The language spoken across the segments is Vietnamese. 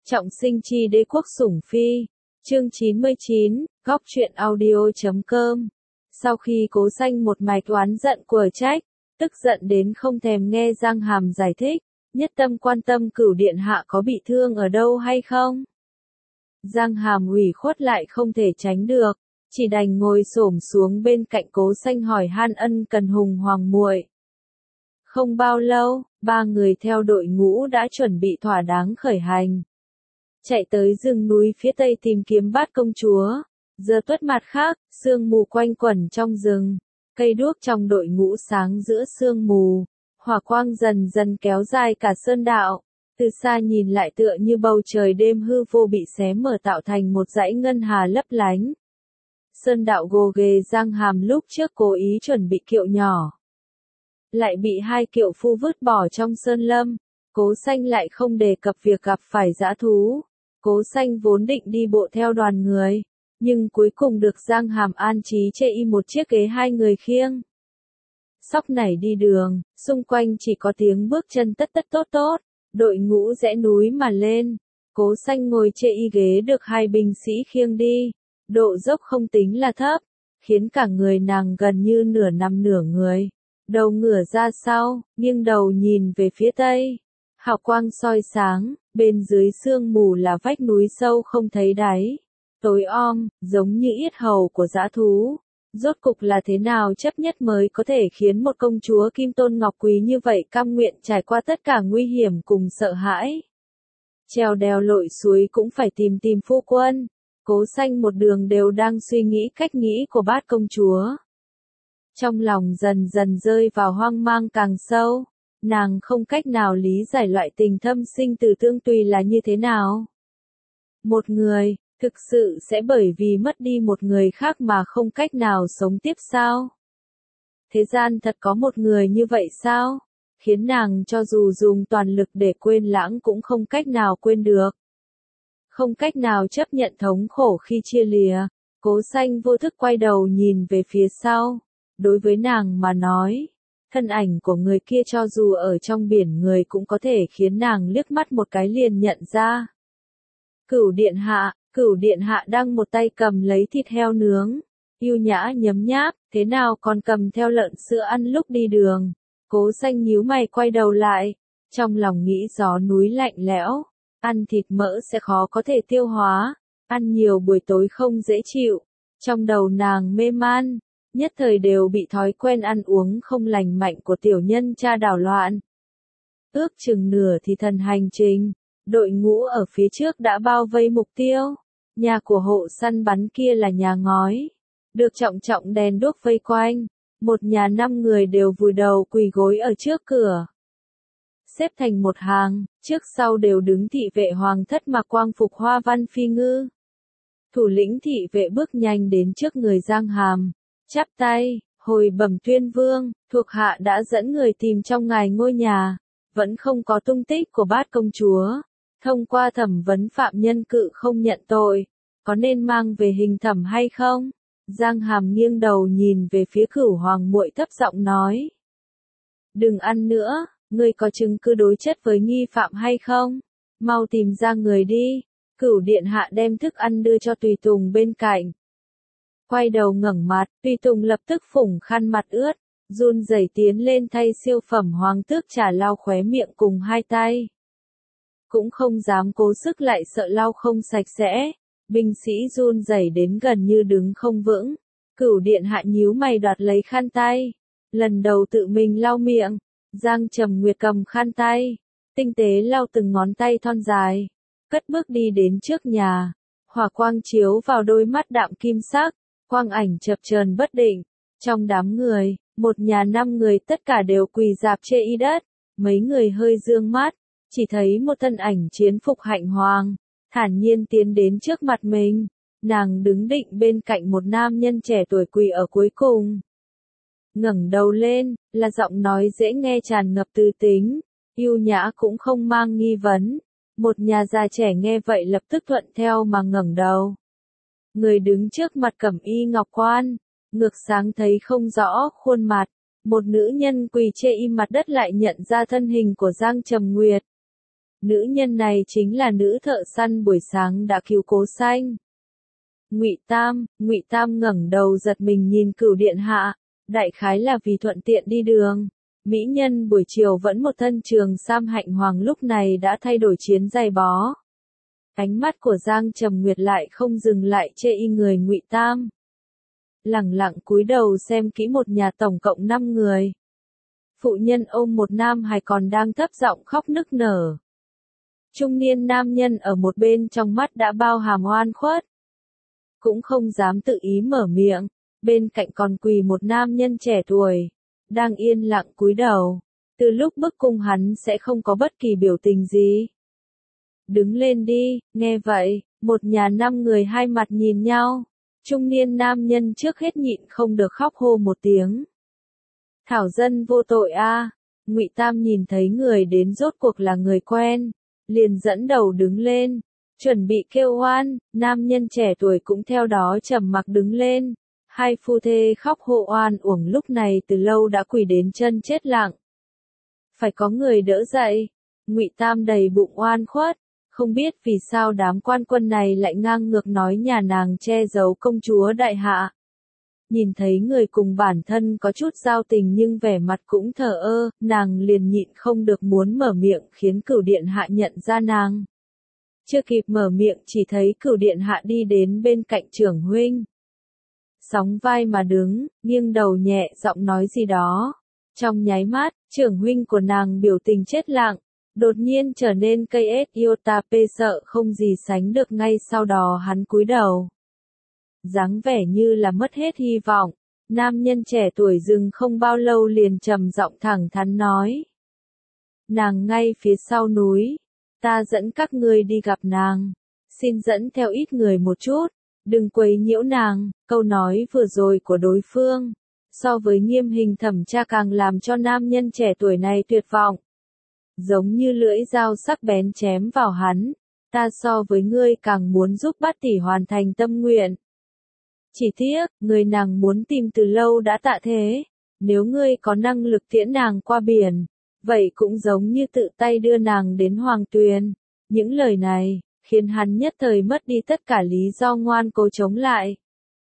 Trọng sinh chi đế quốc sủng phi. Chương 99, góc truyện audio.com. Sau khi Cố Xanh một mạch oán giận của trách, tức giận đến không thèm nghe Giang Hàm giải thích, nhất tâm quan tâm Cửu điện hạ có bị thương ở đâu hay không. Giang Hàm ủy khuất lại không thể tránh được, chỉ đành ngồi xổm xuống bên cạnh Cố Xanh hỏi han ân cần Hùng Hoàng muội. Không bao lâu, ba người theo đội ngũ đã chuẩn bị thỏa đáng khởi hành. Chạy tới rừng núi phía tây tìm kiếm Bát công chúa. Giờ tuất mặt khác, sương mù quanh quẩn trong rừng, cây đuốc trong đội ngũ sáng giữa sương mù, hỏa quang dần dần kéo dài cả sơn đạo, từ xa nhìn lại tựa như bầu trời đêm hư vô bị xé mở tạo thành một dãy ngân hà lấp lánh. Sơn đạo gồ ghề Giang Hàm lúc trước cố ý chuẩn bị kiệu nhỏ, lại bị hai kiệu phu vứt bỏ trong sơn lâm. Cố Xanh lại không đề cập việc gặp phải dã thú. Cố Xanh vốn định đi bộ theo đoàn người, nhưng cuối cùng được Giang Hàm an trí chê y một chiếc ghế hai người khiêng. Sóc nảy đi đường, xung quanh chỉ có tiếng bước chân tất tất tốt tốt, đội ngũ rẽ núi mà lên. Cố Xanh ngồi chê y ghế được hai binh sĩ khiêng đi, độ dốc không tính là thấp, khiến cả người nàng gần như nửa nằm nửa người. Đầu ngửa ra sau, nghiêng đầu nhìn về phía tây. Hào quang soi sáng, bên dưới sương mù là vách núi sâu không thấy đáy. Tối om, giống như yết hầu của dã thú. Rốt cục là thế nào chấp nhất mới có thể khiến một công chúa kim tôn ngọc quý như vậy cam nguyện trải qua tất cả nguy hiểm cùng sợ hãi. Trèo đèo lội suối cũng phải tìm phu quân. Cố Xanh một đường đều đang suy nghĩ cách nghĩ của Bát công chúa. Trong lòng dần dần rơi vào hoang mang càng sâu. Nàng không cách nào lý giải loại tình thâm sinh từ tương tùy là như thế nào. Một người, thực sự sẽ bởi vì mất đi một người khác mà không cách nào sống tiếp sao? Thế gian thật có một người như vậy sao? Khiến nàng cho dù dùng toàn lực để quên lãng cũng không cách nào quên được. Không cách nào chấp nhận thống khổ khi chia lìa. Cố Xanh vô thức quay đầu nhìn về phía sau. Đối với nàng mà nói, thân ảnh của người kia cho dù ở trong biển người cũng có thể khiến nàng liếc mắt một cái liền nhận ra. Cửu điện hạ đang một tay cầm lấy thịt heo nướng, yêu nhã nhấm nháp, thế nào còn cầm theo lợn sữa ăn lúc đi đường. Cố Xanh nhíu mày quay đầu lại, trong lòng nghĩ gió núi lạnh lẽo, ăn thịt mỡ sẽ khó có thể tiêu hóa, ăn nhiều buổi tối không dễ chịu. Trong đầu nàng mê man, nhất thời đều bị thói quen ăn uống không lành mạnh của tiểu nhân cha đảo loạn. Ước chừng nửa thì thần hành trình, đội ngũ ở phía trước đã bao vây mục tiêu. Nhà của hộ săn bắn kia là nhà ngói, được trọng đèn đuốc vây quanh. Một nhà 5 người đều vùi đầu quỳ gối ở trước cửa. Xếp thành một hàng, trước sau đều đứng thị vệ hoàng thất mặc quang phục hoa văn phi ngư. Thủ lĩnh thị vệ bước nhanh đến trước người Giang Hàm, chắp tay, hồi bẩm tuyên vương, thuộc hạ đã dẫn người tìm trong ngài ngôi nhà, vẫn không có tung tích của Bát công chúa. Thông qua thẩm vấn phạm nhân cự không nhận tội, có nên mang về hình thẩm hay không? Giang Hàm nghiêng đầu nhìn về phía Cửu Hoàng muội thấp giọng nói. Đừng ăn nữa, ngươi có chứng cứ đối chất với nghi phạm hay không? Mau tìm ra người đi. Cửu điện hạ đem thức ăn đưa cho tùy tùng bên cạnh. Quay đầu ngẩng mặt, tùy tùng lập tức phủng khăn mặt ướt, run rẩy tiến lên thay siêu phẩm hoàng tước trà lau khóe miệng cùng hai tay. Cũng không dám cố sức lại sợ lau không sạch sẽ, binh sĩ run rẩy đến gần như đứng không vững. Cửu điện hạ nhíu mày đoạt lấy khăn tay, lần đầu tự mình lau miệng. Giang Trầm Nguyệt cầm khăn tay, tinh tế lau từng ngón tay thon dài, cất bước đi đến trước nhà. Hỏa quang chiếu vào đôi mắt đạm kim sắc, quang ảnh chập chờn bất định. Trong đám người, một nhà 5 người tất cả đều quỳ rạp chê y đất. Mấy người hơi dương mắt, chỉ thấy một thân ảnh chiến phục hạnh hoàng, thản nhiên tiến đến trước mặt mình. Nàng đứng định bên cạnh một nam nhân trẻ tuổi quỳ ở cuối cùng. Ngẩng đầu lên, là giọng nói dễ nghe tràn ngập tư tính, yêu nhã cũng không mang nghi vấn. Một nhà già trẻ nghe vậy lập tức thuận theo mà ngẩng đầu. Người đứng trước mặt cẩm y ngọc quan, ngược sáng thấy không rõ khuôn mặt. Một nữ nhân quỳ chê im mặt đất lại nhận ra thân hình của Giang Trầm Nguyệt. Nữ nhân này chính là nữ thợ săn buổi sáng đã cứu Cố Xanh. Ngụy Tam ngẩng đầu giật mình nhìn Cửu điện hạ, đại khái là vì thuận tiện đi đường. Mỹ nhân buổi chiều vẫn một thân trường sam hạnh hoàng lúc này đã thay đổi chiến giày bó. Ánh mắt của Giang Trầm Nguyệt lại không dừng lại chê y người Ngụy Tam. Lẳng lặng cúi đầu xem kỹ một nhà tổng cộng 5 người. Phụ nhân ôm một nam hài còn đang thấp giọng khóc nức nở. Trung niên nam nhân ở một bên trong mắt đã bao hàm oan khuất. Cũng không dám tự ý mở miệng, bên cạnh còn quỳ một nam nhân trẻ tuổi, đang yên lặng cúi đầu. Từ lúc bức cung hắn sẽ không có bất kỳ biểu tình gì. Đứng lên đi, nghe vậy, một nhà 5 người hai mặt nhìn nhau. Trung niên nam nhân trước hết nhịn không được khóc hô một tiếng. Thảo dân vô tội a. Ngụy Tam nhìn thấy người đến rốt cuộc là người quen, liền dẫn đầu đứng lên, chuẩn bị kêu oan, nam nhân trẻ tuổi cũng theo đó trầm mặc đứng lên. Hai phu thê khóc hô oan uổng lúc này từ lâu đã quỳ đến chân chết lặng. Phải có người đỡ dậy. Ngụy Tam đầy bụng oan khuất, không biết vì sao đám quan quân này lại ngang ngược nói nhà nàng che giấu công chúa đại hạ. Nhìn thấy người cùng bản thân có chút giao tình nhưng vẻ mặt cũng thờ ơ, nàng liền nhịn không được muốn mở miệng khiến Cửu điện hạ nhận ra nàng. Chưa kịp mở miệng chỉ thấy Cửu điện hạ đi đến bên cạnh trưởng huynh. Sóng vai mà đứng, nghiêng đầu nhẹ giọng nói gì đó. Trong nháy mắt, trưởng huynh của nàng biểu tình chết lặng, đột nhiên trở nên cây ết Iotape sợ không gì sánh được, ngay sau đó hắn cúi đầu. Dáng vẻ như là mất hết hy vọng, nam nhân trẻ tuổi dừng không bao lâu liền trầm giọng thẳng thắn nói. Nàng ngay phía sau núi, ta dẫn các ngươi đi gặp nàng, xin dẫn theo ít người một chút, đừng quấy nhiễu nàng. Câu nói vừa rồi của đối phương, so với nghiêm hình thẩm tra càng làm cho nam nhân trẻ tuổi này tuyệt vọng. Giống như lưỡi dao sắc bén chém vào hắn, ta so với ngươi càng muốn giúp bát tỷ hoàn thành tâm nguyện. Chỉ tiếc, người nàng muốn tìm từ lâu đã tạ thế, nếu ngươi có năng lực tiễn nàng qua biển, vậy cũng giống như tự tay đưa nàng đến hoàng tuyền. Những lời này, khiến hắn nhất thời mất đi tất cả lý do ngoan cố chống lại.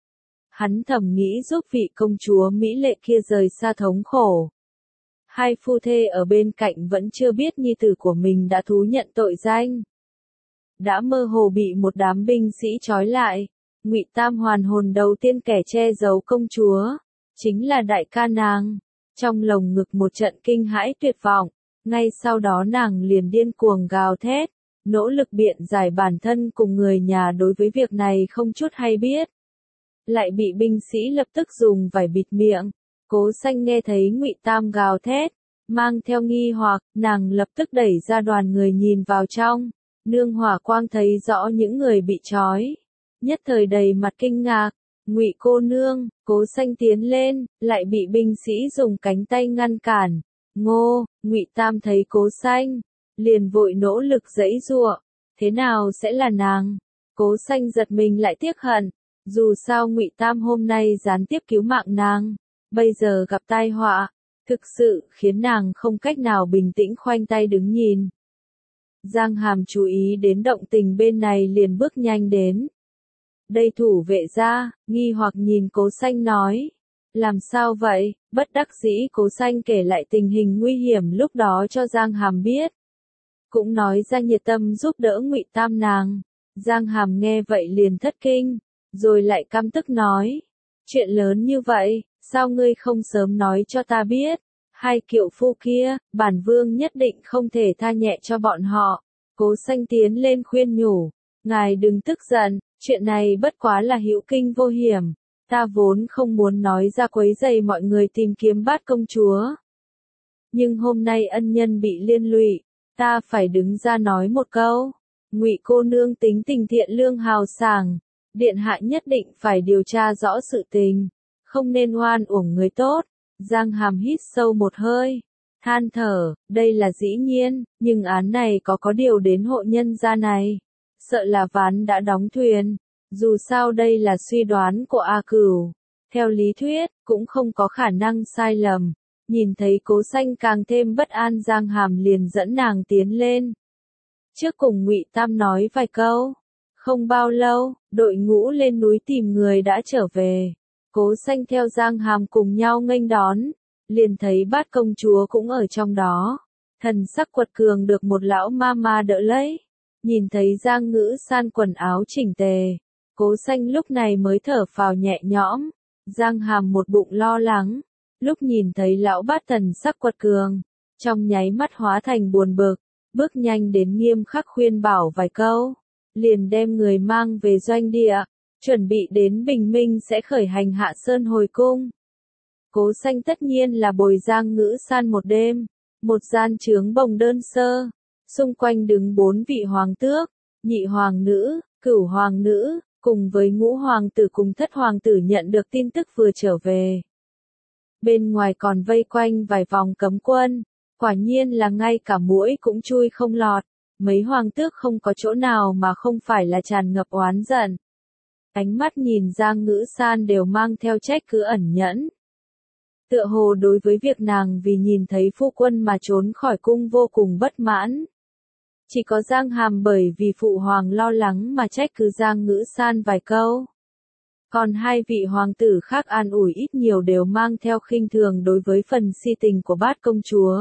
Hắn thầm nghĩ giúp vị công chúa mỹ lệ kia rời xa thống khổ. Hai phu thê ở bên cạnh vẫn chưa biết nhi tử của mình đã thú nhận tội danh. Đã mơ hồ bị một đám binh sĩ trói lại, Ngụy Tam hoàn hồn đầu tiên kẻ che giấu công chúa, chính là đại ca nàng. Trong lồng ngực một trận kinh hãi tuyệt vọng, ngay sau đó nàng liền điên cuồng gào thét, nỗ lực biện giải bản thân cùng người nhà đối với việc này không chút hay biết. Lại bị binh sĩ lập tức dùng vải bịt miệng. Cố Xanh nghe thấy Ngụy Tam gào thét, mang theo nghi hoặc, nàng lập tức đẩy ra đoàn người nhìn vào trong. Nương Hỏa Quang thấy rõ những người bị trói, nhất thời đầy mặt kinh ngạc. Ngụy cô nương, Cố Xanh tiến lên, lại bị binh sĩ dùng cánh tay ngăn cản. Ngô, Ngụy Tam thấy Cố Xanh, liền vội nỗ lực giãy giụa. Thế nào sẽ là nàng? Cố Xanh giật mình lại tiếc hận. Dù sao Ngụy Tam hôm nay gián tiếp cứu mạng nàng, bây giờ gặp tai họa, thực sự khiến nàng không cách nào bình tĩnh khoanh tay đứng nhìn. Giang Hàm chú ý đến động tình bên này liền bước nhanh đến. Đây thủ vệ gia, nghi hoặc nhìn Cố Xanh nói. Làm sao vậy? Bất đắc dĩ Cố Xanh kể lại tình hình nguy hiểm lúc đó cho Giang Hàm biết. Cũng nói ra nhiệt tâm giúp đỡ Ngụy Tam nàng. Giang Hàm nghe vậy liền thất kinh, rồi lại căm tức nói. Chuyện lớn như vậy, sao ngươi không sớm nói cho ta biết? Hai kiệu phu kia, bản vương nhất định không thể tha nhẹ cho bọn họ. Cố Xanh tiến lên khuyên nhủ. Ngài đừng tức giận, chuyện này bất quá là hữu kinh vô hiểm. Ta vốn không muốn nói ra quấy rầy mọi người tìm kiếm bát công chúa. Nhưng hôm nay ân nhân bị liên lụy, ta phải đứng ra nói một câu. Ngụy cô nương tính tình thiện lương hào sảng, điện hạ nhất định phải điều tra rõ sự tình, không nên oan uổng người tốt. Giang Hàm hít sâu một hơi, than thở, đây là dĩ nhiên, nhưng án này có điều đến hộ nhân gia này, sợ là ván đã đóng thuyền. Dù sao đây là suy đoán của A Cửu, theo lý thuyết, cũng không có khả năng sai lầm. Nhìn thấy Cố Xanh càng thêm bất an, Giang Hàm liền dẫn nàng tiến lên. trước cùng Ngụy Tam nói vài câu. Không bao lâu, đội ngũ lên núi tìm người đã trở về. Cố Xanh theo Giang Hàm cùng nhau nghênh đón, liền thấy Bát công chúa cũng ở trong đó. Thần sắc quật cường được một lão ma ma đỡ lấy. Nhìn thấy Giang Ngữ San quần áo chỉnh tề, Cố Xanh lúc này mới thở phào nhẹ nhõm. Giang Hàm một bụng lo lắng, lúc nhìn thấy lão Bát thần sắc quật cường, trong nháy mắt hóa thành buồn bực, bước nhanh đến nghiêm khắc khuyên bảo vài câu, liền đem người mang về doanh địa, chuẩn bị đến bình minh sẽ khởi hành hạ sơn hồi cung. Cố Xanh tất nhiên là bồi Giang Ngữ San một đêm, một gian trướng bồng đơn sơ, xung quanh đứng 4 vị hoàng tước, nhị hoàng nữ, cửu hoàng nữ, cùng với ngũ hoàng tử cùng thất hoàng tử nhận được tin tức vừa trở về. Bên ngoài còn vây quanh vài vòng cấm quân, quả nhiên là ngay cả muỗi cũng chui không lọt, mấy hoàng tước không có chỗ nào mà không phải là tràn ngập oán giận. Ánh mắt nhìn Giang Ngữ San đều mang theo trách cứ ẩn nhẫn. Tựa hồ đối với việc nàng vì nhìn thấy phu quân mà trốn khỏi cung vô cùng bất mãn. Chỉ có Giang Hàm bởi vì phụ hoàng lo lắng mà trách cứ Giang Ngữ San vài câu. Còn hai vị hoàng tử khác an ủi ít nhiều đều mang theo khinh thường đối với phần si tình của Bát công chúa.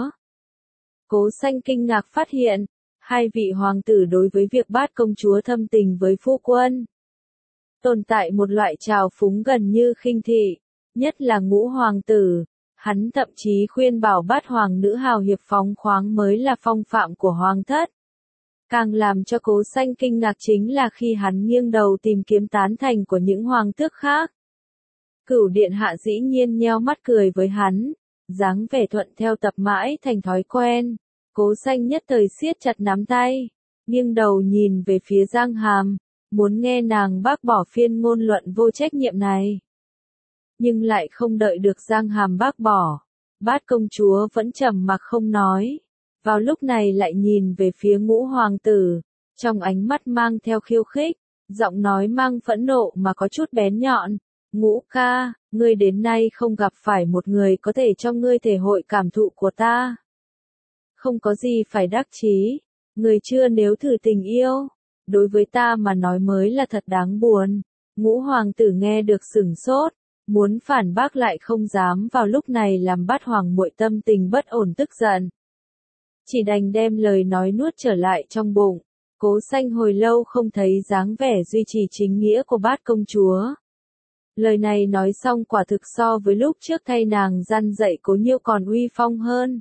Cố Xanh kinh ngạc phát hiện, hai vị hoàng tử đối với việc Bát công chúa thâm tình với phu quân tồn tại một loại trào phúng gần như khinh thị, nhất là ngũ hoàng tử, hắn thậm chí khuyên bảo Bát hoàng nữ hào hiệp phóng khoáng mới là phong phạm của hoàng thất. Càng làm cho Cố Xanh kinh ngạc chính là khi hắn nghiêng đầu tìm kiếm tán thành của những hoàng tước khác. Cửu điện hạ dĩ nhiên nheo mắt cười với hắn, dáng vẻ thuận theo tập mãi thành thói quen. Cố Xanh nhất thời siết chặt nắm tay, nghiêng đầu nhìn về phía Giang Hàm, muốn nghe nàng bác bỏ phiên ngôn luận vô trách nhiệm này. Nhưng lại không đợi được Giang Hàm bác bỏ, Bát công chúa vẫn trầm mặc không nói. Vào lúc này lại nhìn về phía ngũ hoàng tử, trong ánh mắt mang theo khiêu khích, giọng nói mang phẫn nộ mà có chút bén nhọn. Ngũ ca, ngươi đến nay không gặp phải một người có thể cho ngươi thể hội cảm thụ của ta. Không có gì phải đắc chí, người chưa nếu thử tình yêu, đối với ta mà nói mới là thật đáng buồn. Ngũ hoàng tử nghe được sửng sốt, muốn phản bác lại không dám vào lúc này làm Bát hoàng muội tâm tình bất ổn tức giận. Chỉ đành đem lời nói nuốt trở lại trong bụng. Cố Xanh hồi lâu không thấy dáng vẻ duy trì chính nghĩa của Bát công chúa. Lời này nói xong quả thực so với lúc trước thay nàng răn dạy Cố Nhiêu còn uy phong hơn.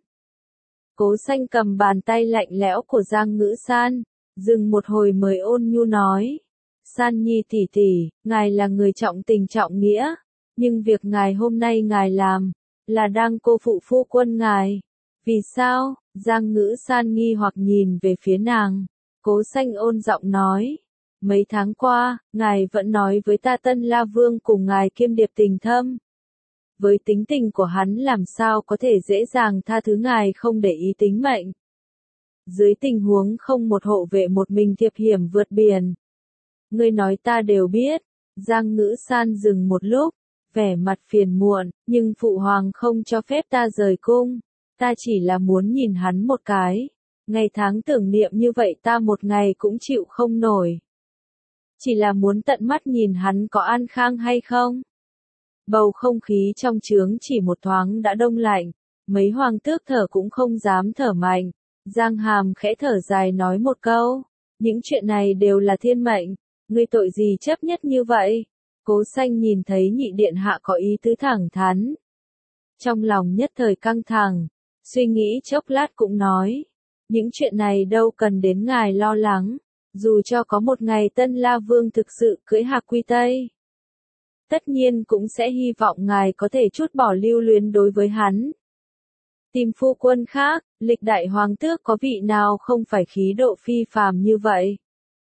Cố Xanh cầm bàn tay lạnh lẽo của Giang Ngữ San, dừng một hồi mới ôn nhu nói. San Nhi tỷ tỷ, ngài là người trọng tình trọng nghĩa, nhưng việc ngài hôm nay ngài làm, là đang cô phụ phu quân ngài. Vì sao? Giang Ngữ San nghi hoặc nhìn về phía nàng. Cố Xanh ôn giọng nói. Mấy tháng qua, ngài vẫn nói với ta Tân La Vương cùng ngài kiêm điệp tình thâm. Với tính tình của hắn làm sao có thể dễ dàng tha thứ ngài không để ý tính mệnh. Dưới tình huống không một hộ vệ một mình thiệp hiểm vượt biển. Ngươi nói ta đều biết. Giang Ngữ San dừng một lúc, vẻ mặt phiền muộn, nhưng phụ hoàng không cho phép ta rời cung. Ta chỉ là muốn nhìn hắn một cái. Ngày tháng tưởng niệm như vậy ta một ngày cũng chịu không nổi. Chỉ là muốn tận mắt nhìn hắn có an khang hay không. Bầu không khí trong trướng chỉ một thoáng đã đông lạnh. Mấy hoàng tước thở cũng không dám thở mạnh. Giang Hàm khẽ thở dài nói một câu. Những chuyện này đều là thiên mệnh. Ngươi tội gì chấp nhất như vậy? Cố Xanh nhìn thấy nhị điện hạ có ý tứ thẳng thắn. Trong lòng nhất thời căng thẳng. Suy nghĩ chốc lát cũng nói. Những chuyện này đâu cần đến ngài lo lắng. Dù cho có một ngày Tân La Vương thực sự cưỡi Hạc Quy Tây. Tất nhiên cũng sẽ hy vọng ngài có thể trút bỏ lưu luyến đối với hắn. Tìm phu quân khác, lịch đại hoàng tước có vị nào không phải khí độ phi phàm như vậy.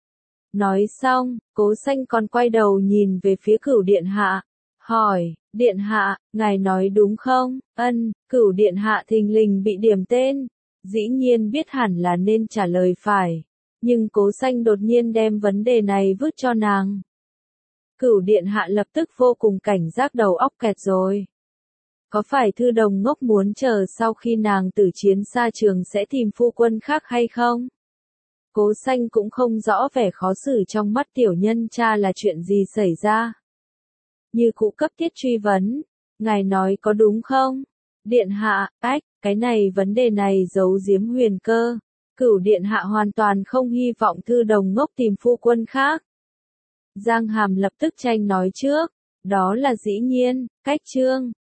Nói xong, Cố Xanh còn quay đầu nhìn về phía Cửu điện hạ. Hỏi, điện hạ, ngài nói đúng không? Ân, Cửu điện hạ thình lình bị điểm tên. Dĩ nhiên biết hẳn là nên trả lời phải. Nhưng Cố Xanh đột nhiên đem vấn đề này vứt cho nàng. Cửu điện hạ lập tức vô cùng cảnh giác đầu óc kẹt rồi. Có phải thư đồng ngốc muốn chờ sau khi nàng tử chiến xa trường sẽ tìm phu quân khác hay không? Cố Xanh cũng không rõ vẻ khó xử trong mắt tiểu nhân cha là chuyện gì xảy ra. Như Cụ cấp thiết truy vấn, ngài nói có đúng không? Điện hạ, cái này vấn đề này giấu giếm Huyền Cơ. Cửu điện hạ hoàn toàn không hy vọng Thư Đồng Ngốc tìm phu quân khác. Giang Hàm lập tức tranh nói trước, đó là dĩ nhiên, cách Trương